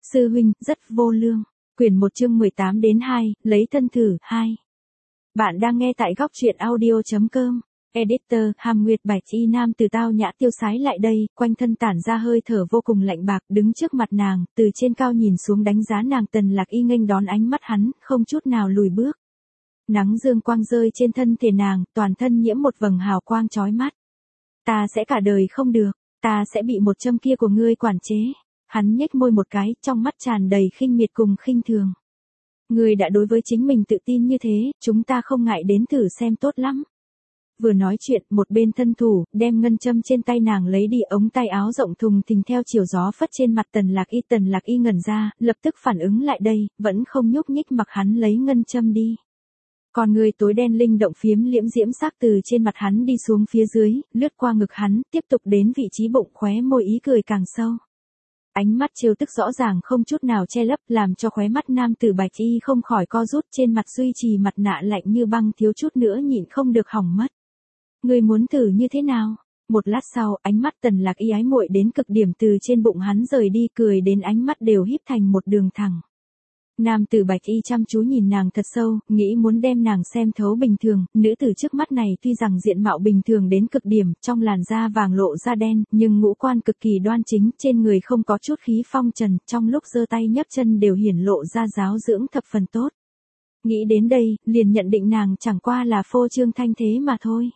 Sư huynh, rất vô lương. Quyển 1 chương 18 đến 2, lấy thân thử, 2. Bạn đang nghe tại góc truyện audio.com. Editor, Hàm Nguyệt Bạch Y nam từ tao nhã tiêu sái lại đây, quanh thân tản ra hơi thở vô cùng lạnh bạc, đứng trước mặt nàng, từ trên cao nhìn xuống đánh giá nàng. Tần Lạc Y nghênh đón ánh mắt hắn, không chút nào lùi bước. Nắng dương quang rơi trên thân thể nàng, toàn thân nhiễm một vầng hào quang chói mắt. Ta sẽ cả đời không được, ta sẽ bị một châm kia của ngươi quản chế. Hắn nhếch môi một cái, trong mắt tràn đầy khinh miệt cùng khinh thường. Ngươi đã đối với chính mình tự tin như thế, chúng ta không ngại đến thử xem tốt lắm. Vừa nói chuyện, một bên thân thủ, đem ngân châm trên tay nàng lấy đi, ống tay áo rộng thùng thình theo chiều gió phất trên mặt Tần Lạc Y. Tần Lạc Y ngẩn ra, lập tức phản ứng lại đây, vẫn không nhúc nhích mặc hắn lấy ngân châm đi. Còn người tối đen linh động phiếm liễm diễm sắc từ trên mặt hắn đi xuống phía dưới, lướt qua ngực hắn, tiếp tục đến vị trí bụng, khóe môi ý cười càng sâu. Ánh mắt trêu tức rõ ràng không chút nào che lấp, làm cho khóe mắt nam tử Bạch Y không khỏi co rút, trên mặt duy trì mặt nạ lạnh như băng, thiếu chút nữa nhịn không được hỏng mất. Ngươi muốn thử như thế nào? Một lát sau, ánh mắt Tần Lạc Y ái muội đến cực điểm từ trên bụng hắn rời đi, cười đến ánh mắt đều híp thành một đường thẳng. Nam tử Bạch Y chăm chú nhìn nàng thật sâu, nghĩ muốn đem nàng xem thấu bình thường. Nữ tử trước mắt này tuy rằng diện mạo bình thường đến cực điểm, trong làn da vàng lộ da đen, nhưng ngũ quan cực kỳ đoan chính, trên người không có chút khí phong trần, trong lúc giơ tay nhấc chân đều hiển lộ ra giáo dưỡng thập phần tốt. Nghĩ đến đây, liền nhận định nàng chẳng qua là phô trương thanh thế mà thôi.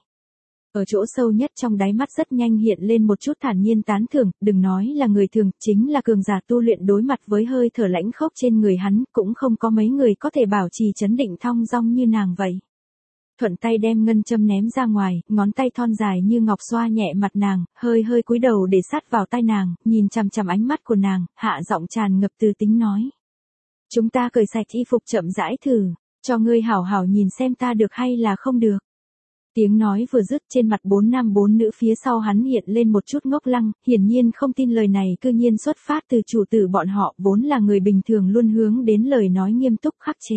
Ở chỗ sâu nhất trong đáy mắt rất nhanh hiện lên một chút thản nhiên tán thưởng, đừng nói là người thường, chính là cường giả tu luyện đối mặt với hơi thở lãnh khốc trên người hắn, cũng không có mấy người có thể bảo trì trấn định thong dong như nàng vậy. Thuận tay đem ngân châm ném ra ngoài, ngón tay thon dài như ngọc xoa nhẹ mặt nàng, hơi hơi cúi đầu để sát vào tai nàng, nhìn chằm chằm ánh mắt của nàng, hạ giọng tràn ngập từ tính nói. Chúng ta cởi sạch y phục chậm rãi thử, cho ngươi hảo hảo nhìn xem ta được hay là không được. Tiếng nói vừa dứt, trên mặt 4 nam 4 nữ phía sau hắn hiện lên một chút ngốc lăng, hiển nhiên không tin lời này cư nhiên xuất phát từ chủ tử bọn họ, vốn là người bình thường luôn hướng đến lời nói nghiêm túc khắc chế.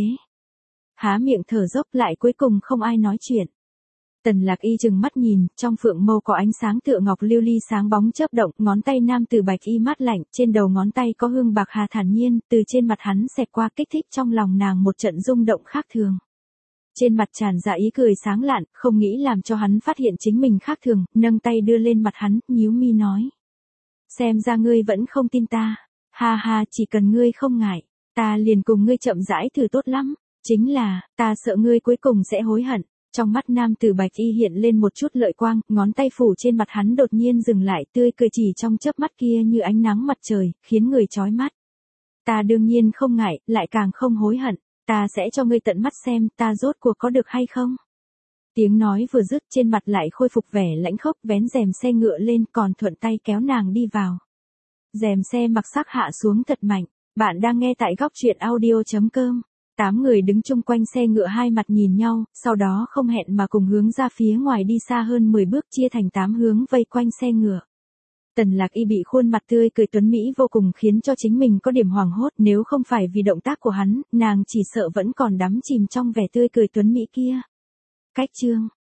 Há miệng thở dốc lại cuối cùng không ai nói chuyện. Tần Lạc Y trừng mắt nhìn, trong phượng mâu có ánh sáng tựa ngọc lưu ly sáng bóng chớp động, ngón tay nam tử Bạch Y mát lạnh, trên đầu ngón tay có hương bạc hà thản nhiên, từ trên mặt hắn xẹt qua kích thích trong lòng nàng một trận rung động khác thường. Trên mặt tràn ra ý cười sáng lạn, không nghĩ làm cho hắn phát hiện chính mình khác thường, nâng tay đưa lên mặt hắn, nhíu mi nói. Xem ra ngươi vẫn không tin ta. Ha ha, chỉ cần ngươi không ngại, ta liền cùng ngươi chậm rãi thử tốt lắm. Chính là, ta sợ ngươi cuối cùng sẽ hối hận. Trong mắt nam tử Bạch Y hiện lên một chút lợi quang, ngón tay phủ trên mặt hắn đột nhiên dừng lại, tươi cười chỉ trong chớp mắt kia như ánh nắng mặt trời, khiến người chói mắt. Ta đương nhiên không ngại, lại càng không hối hận. Ta sẽ cho ngươi tận mắt xem ta rốt cuộc có được hay không. Tiếng nói vừa dứt, trên mặt lại khôi phục vẻ lãnh khốc, vén rèm xe ngựa lên, còn thuận tay kéo nàng đi vào. Rèm xe mặc sắc hạ xuống thật mạnh. Bạn đang nghe tại góc truyện audio.com. 8 người đứng chung quanh xe ngựa hai mặt nhìn nhau, sau đó không hẹn mà cùng hướng ra phía ngoài đi xa hơn 10 bước, chia thành 8 hướng vây quanh xe ngựa. Tần Lạc Y bị khuôn mặt tươi cười tuấn mỹ vô cùng khiến cho chính mình có điểm hoảng hốt, nếu không phải vì động tác của hắn, nàng chỉ sợ vẫn còn đắm chìm trong vẻ tươi cười tuấn mỹ kia. Cách chương